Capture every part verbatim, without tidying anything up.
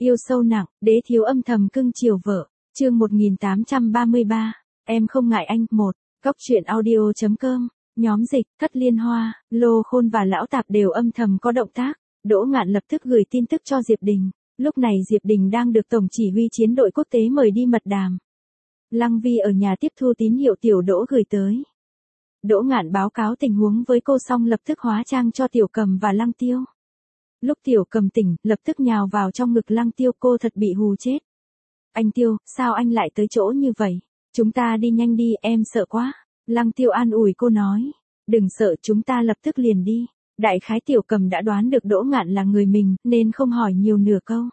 Yêu sâu nặng, đế thiếu âm thầm cưng chiều vợ. Chương một nghìn tám trăm ba mươi ba. Em không ngại anh. một. Góc truyện audio chấm com. Nhóm dịch, Thất Liên Hoa, Lô Khôn và Lão Tạp đều âm thầm có động tác. Đỗ Ngạn lập tức gửi tin tức cho Diệp Đình. Lúc này Diệp Đình đang được Tổng chỉ huy chiến đội quốc tế mời đi mật đàm. Lăng Vi ở nhà tiếp thu tín hiệu Tiểu Đỗ gửi tới. Đỗ Ngạn báo cáo tình huống với cô xong lập tức hóa trang cho Tiểu Cầm và Lăng Tiêu. Lúc Tiểu Cầm tỉnh, lập tức nhào vào trong ngực Lăng Tiêu, cô thật bị hù chết. Anh Tiêu, sao anh lại tới chỗ như vậy? Chúng ta đi nhanh đi, em sợ quá. Lăng Tiêu an ủi cô nói. Đừng sợ, chúng ta lập tức liền đi. Đại khái Tiểu Cầm đã đoán được Đỗ Ngạn là người mình, nên không hỏi nhiều nửa câu.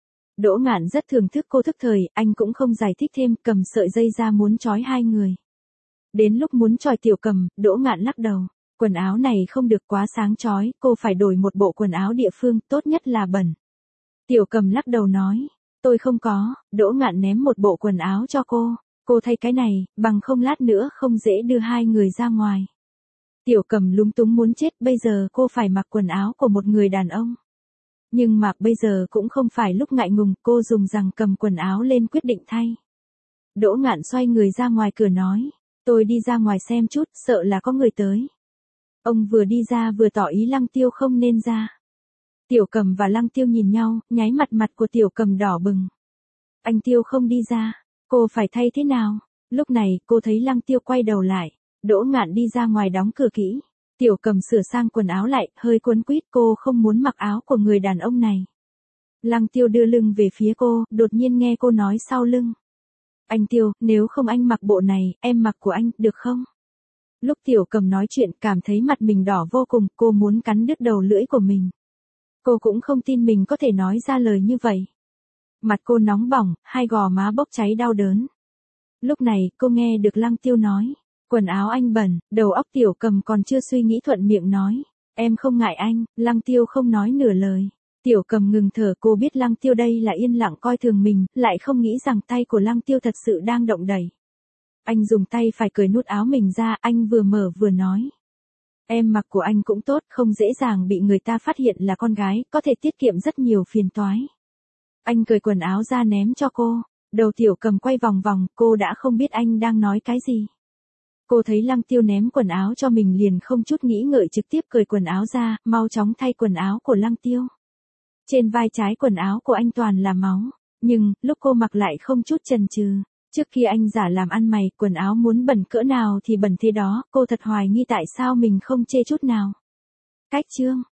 Đỗ Ngạn rất thưởng thức cô thức thời, anh cũng không giải thích thêm, cầm sợi dây ra muốn trói hai người. Đến lúc muốn trói Tiểu Cầm, Đỗ Ngạn lắc đầu. Quần áo này không được quá sáng chói, cô phải đổi một bộ quần áo địa phương, tốt nhất là bẩn. Tiểu Cầm lắc đầu nói. Tôi không có. Đỗ Ngạn ném một bộ quần áo cho cô. Cô thay cái này, bằng không lát nữa không dễ đưa hai người ra ngoài. Tiểu Cầm lúng túng muốn chết, bây giờ cô phải mặc quần áo của một người đàn ông. Nhưng mà bây giờ cũng không phải lúc ngại ngùng, cô dùng rằng cầm quần áo lên quyết định thay. Đỗ Ngạn xoay người ra ngoài cửa nói. Tôi đi ra ngoài xem chút, sợ là có người tới. Ông vừa đi ra vừa tỏ ý Lăng Tiêu không nên ra. Tiểu Cầm và Lăng Tiêu nhìn nhau, nháy mặt mặt của Tiểu Cầm đỏ bừng. Anh Tiêu không đi ra, cô phải thay thế nào? Lúc này, cô thấy Lăng Tiêu quay đầu lại. Đỗ Ngạn đi ra ngoài đóng cửa kỹ. Tiểu Cầm sửa sang quần áo lại, hơi quấn quýt, cô không muốn mặc áo của người đàn ông này. Lăng Tiêu đưa lưng về phía cô, đột nhiên nghe cô nói sau lưng. Anh Tiêu, nếu không anh mặc bộ này, em mặc của anh, được không? Lúc Tiểu Cầm nói chuyện, cảm thấy mặt mình đỏ vô cùng, cô muốn cắn đứt đầu lưỡi của mình. Cô cũng không tin mình có thể nói ra lời như vậy. Mặt cô nóng bỏng, hai gò má bốc cháy đau đớn. Lúc này, cô nghe được Lăng Tiêu nói. Quần áo anh bẩn, đầu óc Tiểu Cầm còn chưa suy nghĩ thuận miệng nói. Em không ngại anh. Lăng Tiêu không nói nửa lời. Tiểu Cầm ngừng thở, cô biết Lăng Tiêu đây là yên lặng coi thường mình, lại không nghĩ rằng tay của Lăng Tiêu thật sự đang động đẩy. Anh dùng tay phải cởi nút áo mình ra, anh vừa mở vừa nói. Em mặc của anh cũng tốt, không dễ dàng bị người ta phát hiện là con gái, có thể tiết kiệm rất nhiều phiền toái. Anh cởi quần áo ra ném cho cô. Đầu Tiểu Cầm quay vòng vòng, cô đã không biết anh đang nói cái gì. Cô thấy Lăng Tiêu ném quần áo cho mình liền không chút nghĩ ngợi trực tiếp cởi quần áo ra, mau chóng thay quần áo của Lăng Tiêu. Trên vai trái quần áo của anh toàn là máu, nhưng, lúc cô mặc lại không chút chần chừ. Trước khi anh giả làm ăn mày, quần áo muốn bẩn cỡ nào thì bẩn thế đó, cô thật hoài nghi tại sao mình không chê chút nào. Cách chương.